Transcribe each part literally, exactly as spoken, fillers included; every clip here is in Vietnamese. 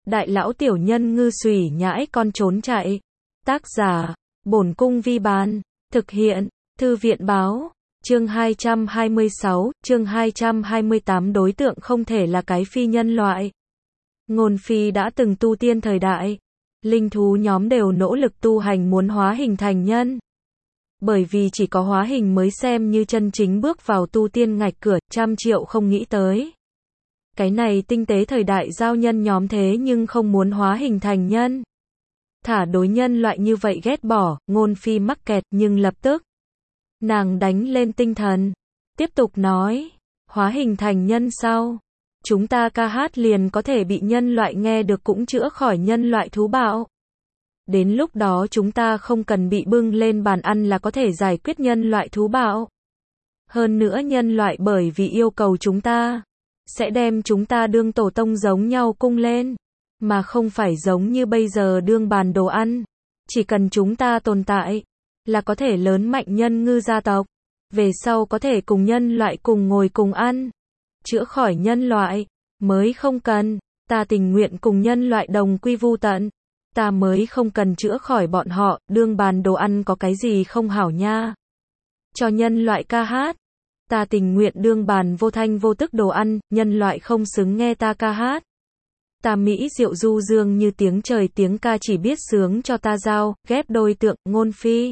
Đại lão tiểu nhân ngư xùy nhãi con trốn chạy. Tác giả, Bổn Cung Vi Bán. Thực hiện, Thư viện Báo. Chương hai trăm hai mươi sáu, chương hai trăm hai mươi tám đối tượng không thể là cái phi nhân loại. Ngôn phi đã từng tu tiên thời đại. Linh thú nhóm đều nỗ lực tu hành muốn hóa hình thành nhân. Bởi vì chỉ có hóa hình mới xem như chân chính bước vào tu tiên ngạch cửa, trăm triệu không nghĩ tới. Cái này tinh tế thời đại giao nhân nhóm thế nhưng không muốn hóa hình thành nhân. Thả đối nhân loại như vậy ghét bỏ, ngôn phi mắc kẹt nhưng lập tức. Nàng đánh lên tinh thần. Tiếp tục nói, hóa hình thành nhân sau. Chúng ta ca hát liền có thể bị nhân loại nghe được cũng chữa khỏi nhân loại thú bạo. Đến lúc đó chúng ta không cần bị bưng lên bàn ăn là có thể giải quyết nhân loại thú bạo. Hơn nữa nhân loại bởi vì yêu cầu chúng ta, sẽ đem chúng ta đương tổ tông giống nhau cung lên, mà không phải giống như bây giờ đương bàn đồ ăn. Chỉ cần chúng ta tồn tại, là có thể lớn mạnh nhân ngư gia tộc. Về sau có thể cùng nhân loại cùng ngồi cùng ăn. Chữa khỏi nhân loại, mới không cần. Ta tình nguyện cùng nhân loại đồng quy vu tận. Ta mới không cần chữa khỏi bọn họ, đương bàn đồ ăn có cái gì không hảo nha. Cho nhân loại ca hát. Ta tình nguyện đương bàn vô thanh vô tức đồ ăn, nhân loại không xứng nghe ta ca hát. Ta mỹ diệu du dương như tiếng trời tiếng ca chỉ biết sướng cho ta giao, ghép đôi tượng, ngôn phi.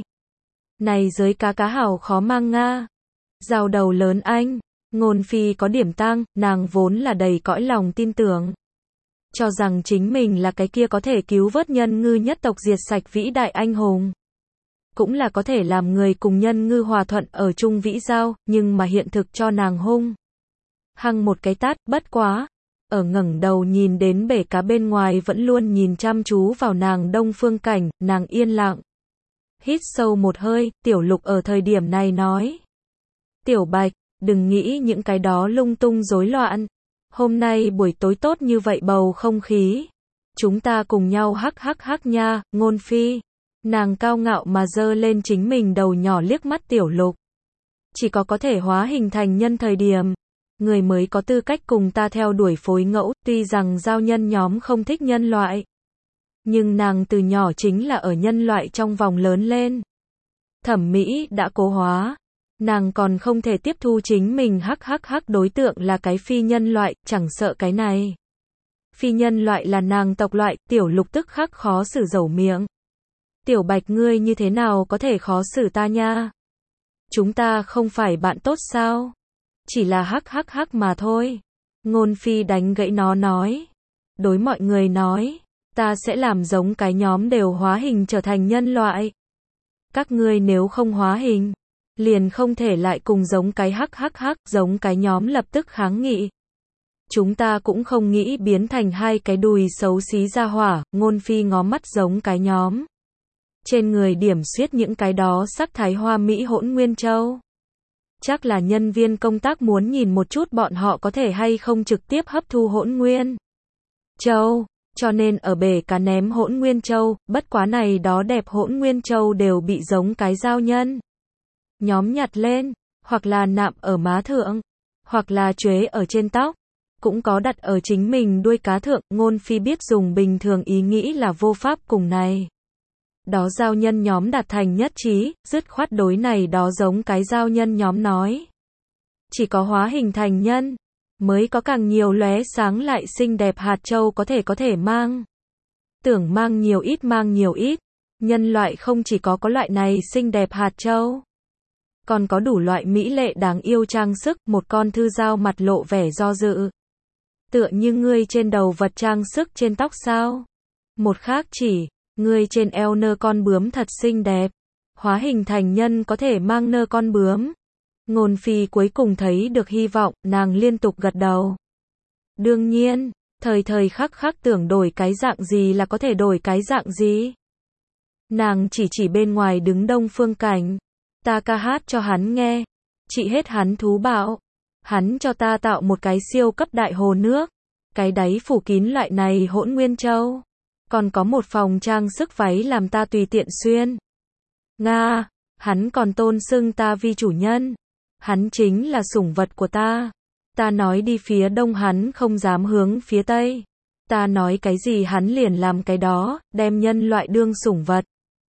Này giới cá cá hảo khó mang nga. Giao đầu lớn anh, ngôn phi có điểm tang, nàng vốn là đầy cõi lòng tin tưởng. Cho rằng chính mình là cái kia có thể cứu vớt nhân ngư nhất tộc diệt sạch vĩ đại anh hùng. Cũng là có thể làm người cùng nhân ngư hòa thuận ở chung vĩ giao, nhưng mà hiện thực cho nàng hung. Hăng một cái tát, bất quá. Ở ngẩng đầu nhìn đến bể cá bên ngoài vẫn luôn nhìn chăm chú vào nàng Đông Phương Cảnh, nàng yên lặng. Hít sâu một hơi, Tiểu Lục ở thời điểm này nói. Tiểu Bạch, đừng nghĩ những cái đó lung tung rối loạn. Hôm nay buổi tối tốt như vậy bầu không khí. Chúng ta cùng nhau hắc hắc hắc nha, ngôn phi. Nàng cao ngạo mà dơ lên chính mình đầu nhỏ liếc mắt Tiểu Lục. Chỉ có có thể hóa hình thành nhân thời điểm. Người mới có tư cách cùng ta theo đuổi phối ngẫu, tuy rằng giao nhân nhóm không thích nhân loại. Nhưng nàng từ nhỏ chính là ở nhân loại trong vòng lớn lên. Thẩm mỹ đã cố hóa. Nàng còn không thể tiếp thu chính mình hắc hắc hắc đối tượng là cái phi nhân loại, chẳng sợ cái này. Phi nhân loại là nàng tộc loại, Tiểu Lục tức khắc khó xử dẩu miệng. Tiểu Bạch ngươi như thế nào có thể khó xử ta nha? Chúng ta không phải bạn tốt sao? Chỉ là hắc hắc hắc mà thôi. Ngôn phi đánh gãy nó nói. Đối mọi người nói, ta sẽ làm giống cái nhóm đều hóa hình trở thành nhân loại. Các ngươi nếu không hóa hình, liền không thể lại cùng giống cái hắc hắc hắc, giống cái nhóm lập tức kháng nghị. Chúng ta cũng không nghĩ biến thành hai cái đùi xấu xí ra hỏa, ngôn phi ngó mắt giống cái nhóm. Trên người điểm xuyết những cái đó sắc thái hoa mỹ hỗn nguyên châu. Chắc là nhân viên công tác muốn nhìn một chút bọn họ có thể hay không trực tiếp hấp thu hỗn nguyên châu, cho nên ở bể cá ném hỗn nguyên châu, bất quá này đó đẹp hỗn nguyên châu đều bị giống cái giao nhân nhóm nhặt lên, hoặc là nạm ở má thượng, hoặc là chuế ở trên tóc, cũng có đặt ở chính mình đuôi cá thượng. Ngôn phi biết dùng bình thường ý nghĩ là vô pháp cùng này đó giao nhân nhóm đạt thành nhất trí, dứt khoát đối này đó giống cái giao nhân nhóm nói. Chỉ có hóa hình thành nhân, mới có càng nhiều lóe sáng lại xinh đẹp hạt châu có thể có thể mang. Tưởng mang nhiều ít mang nhiều ít, nhân loại không chỉ có có loại này xinh đẹp hạt châu, còn có đủ loại mỹ lệ đáng yêu trang sức. Một con thư dao mặt lộ vẻ do dự. Tựa như ngươi trên đầu vật trang sức trên tóc sao? Một khác chỉ. Ngươi trên eo nơ con bướm thật xinh đẹp. Hóa hình thành nhân có thể mang nơ con bướm. Ngôn phi cuối cùng thấy được hy vọng, nàng liên tục gật đầu. Đương nhiên, thời thời khắc khắc tưởng đổi cái dạng gì là có thể đổi cái dạng gì. Nàng chỉ chỉ bên ngoài đứng Đông Phương Cảnh. Ta ca hát cho hắn nghe. Trị hết hắn thú bạo. Hắn cho ta tạo một cái siêu cấp đại hồ nước. Cái đáy phủ kín loại này hỗn nguyên châu. Còn có một phòng trang sức váy làm ta tùy tiện xuyên. Nga, hắn còn tôn xưng ta vi chủ nhân. Hắn chính là sủng vật của ta. Ta nói đi phía đông hắn không dám hướng phía tây. Ta nói cái gì hắn liền làm cái đó, đem nhân loại đương sủng vật.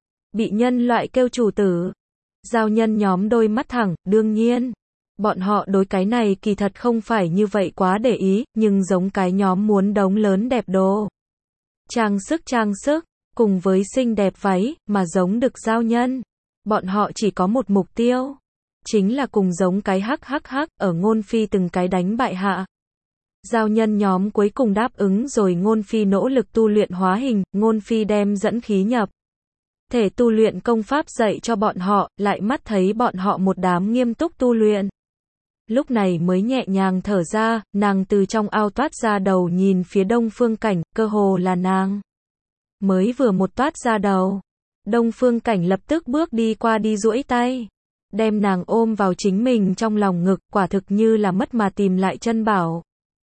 Bị nhân loại kêu chủ tử. Giao nhân nhóm đôi mắt thẳng, đương nhiên. Bọn họ đối cái này kỳ thật không phải như vậy quá để ý, nhưng giống cái nhóm muốn đống lớn đẹp đồ. Trang sức trang sức, cùng với xinh đẹp váy, mà giống được giao nhân. Bọn họ chỉ có một mục tiêu. Chính là cùng giống cái hắc hắc hắc, ở Ngôn Phi từng cái đánh bại hạ. Giao nhân nhóm cuối cùng đáp ứng rồi Ngôn Phi nỗ lực tu luyện hóa hình, Ngôn Phi đem dẫn khí nhập thể tu luyện công pháp dạy cho bọn họ, lại mắt thấy bọn họ một đám nghiêm túc tu luyện. Lúc này mới nhẹ nhàng thở ra, nàng từ trong ao toát ra đầu nhìn phía Đông Phương Cảnh, cơ hồ là nàng. Mới vừa một toát ra đầu, Đông Phương Cảnh lập tức bước đi qua đi duỗi tay, đem nàng ôm vào chính mình trong lòng ngực, quả thực như là mất mà tìm lại chân bảo.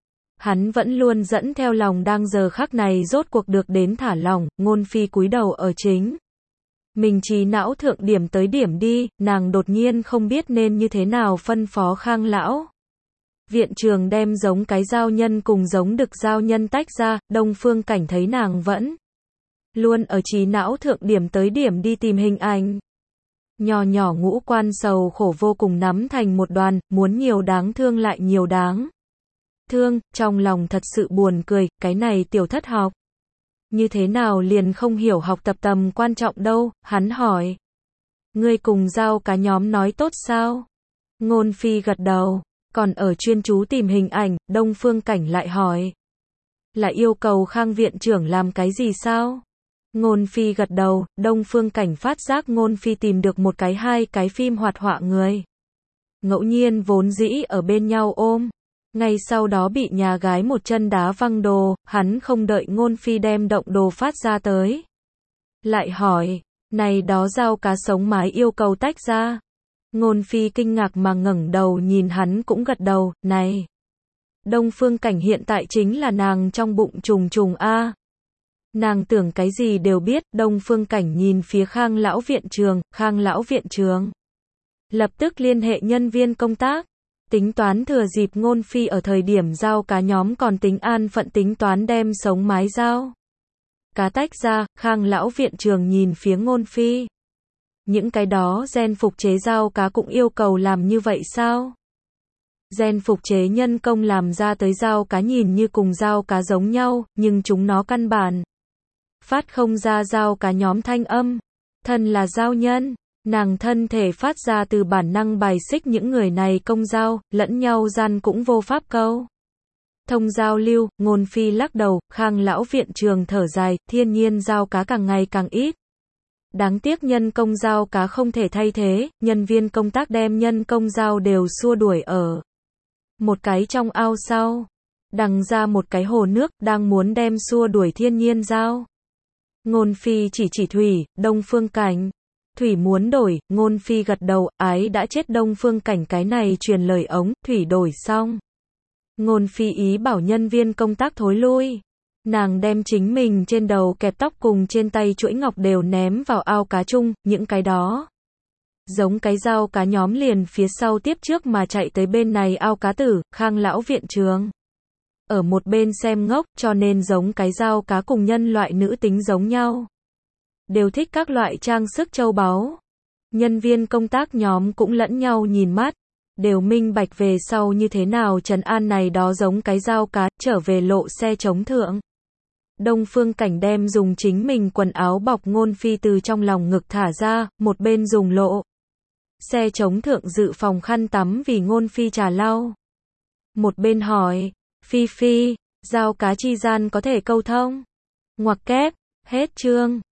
Hắn vẫn luôn dẫn theo lòng đang giờ khắc này rốt cuộc được đến thả lỏng, Ngôn Phi cúi đầu ở chính mình trí não thượng điểm tới điểm đi, nàng đột nhiên không biết nên như thế nào phân phó Khang lão. Viện trường đem giống cái giao nhân cùng giống đực giao nhân tách ra, Đông Phương Cảnh thấy nàng vẫn luôn ở trí não thượng điểm tới điểm đi tìm hình ảnh. Nhỏ nhỏ ngũ quan sầu khổ vô cùng nắm thành một đoàn, muốn nhiều đáng thương lại nhiều đáng thương, trong lòng thật sự buồn cười, cái này tiểu thất học. Như thế nào liền không hiểu học tập tầm quan trọng đâu, hắn hỏi. Ngươi cùng giao cá nhóm nói tốt sao? Ngôn Phi gật đầu, còn ở chuyên chú tìm hình ảnh, Đông Phương Cảnh lại hỏi. Là yêu cầu Khang viện trưởng làm cái gì sao? Ngôn Phi gật đầu, Đông Phương Cảnh phát giác Ngôn Phi tìm được một cái hai cái phim hoạt họa người. Ngẫu nhiên vốn dĩ ở bên nhau ôm. Ngay sau đó bị nhà gái một chân đá văng đồ, hắn không đợi Ngôn Phi đem động đồ phát ra tới. Lại hỏi, này đó giao cá sống mái yêu cầu tách ra. Ngôn Phi kinh ngạc mà ngẩng đầu nhìn hắn cũng gật đầu, này. Đông Phương Cảnh hiện tại chính là nàng trong bụng trùng trùng a. Nàng tưởng cái gì đều biết, Đông Phương Cảnh nhìn phía Khang lão viện trường, Khang lão viện trường. Lập tức liên hệ nhân viên công tác. Tính toán thừa dịp Ngôn Phi ở thời điểm giao cá nhóm còn tính an phận tính toán đem sống mái giao cá tách ra, Khang lão viện trường nhìn phía Ngôn Phi. Những cái đó gen phục chế giao cá cũng yêu cầu làm như vậy sao? Gen phục chế nhân công làm ra tới giao cá nhìn như cùng giao cá giống nhau, nhưng chúng nó căn bản phát không ra giao cá nhóm thanh âm. Thân là giao nhân. Nàng thân thể phát ra từ bản năng bài xích những người này công giao, lẫn nhau gian cũng vô pháp câu thông giao lưu. Ngôn Phi lắc đầu, Khang lão viện trường thở dài, thiên nhiên giao cá càng ngày càng ít. Đáng tiếc nhân công giao cá không thể thay thế, nhân viên công tác đem nhân công giao đều xua đuổi ở một cái trong ao sau. Đằng ra một cái hồ nước, đang muốn đem xua đuổi thiên nhiên giao. Ngôn Phi chỉ chỉ thủy, Đông Phương Cảnh. Thủy muốn đổi, Ngôn Phi gật đầu, ái đã chết Đông Phương Cảnh cái này truyền lời ống, Thủy đổi xong. Ngôn Phi ý bảo nhân viên công tác thối lui. Nàng đem chính mình trên đầu kẹp tóc cùng trên tay chuỗi ngọc đều ném vào ao cá chung, những cái đó. Giống cái dao cá nhóm liền phía sau tiếp trước mà chạy tới bên này ao cá tử, Khang lão viện trường. Ở một bên xem ngốc, cho nên giống cái dao cá cùng nhân loại nữ tính giống nhau. Đều thích các loại trang sức châu báu. Nhân viên công tác nhóm cũng lẫn nhau nhìn mắt, đều minh bạch về sau như thế nào trấn an này đó giống cái dao cá, trở về lộ xe chống thượng. Đông Phương Cảnh đem dùng chính mình quần áo bọc Ngôn Phi từ trong lòng ngực thả ra, một bên dùng lộ xe chống thượng dự phòng khăn tắm vì Ngôn Phi trà lau. Một bên hỏi, Phi Phi, dao cá chi gian có thể câu thông? Ngoặc kép, hết chương.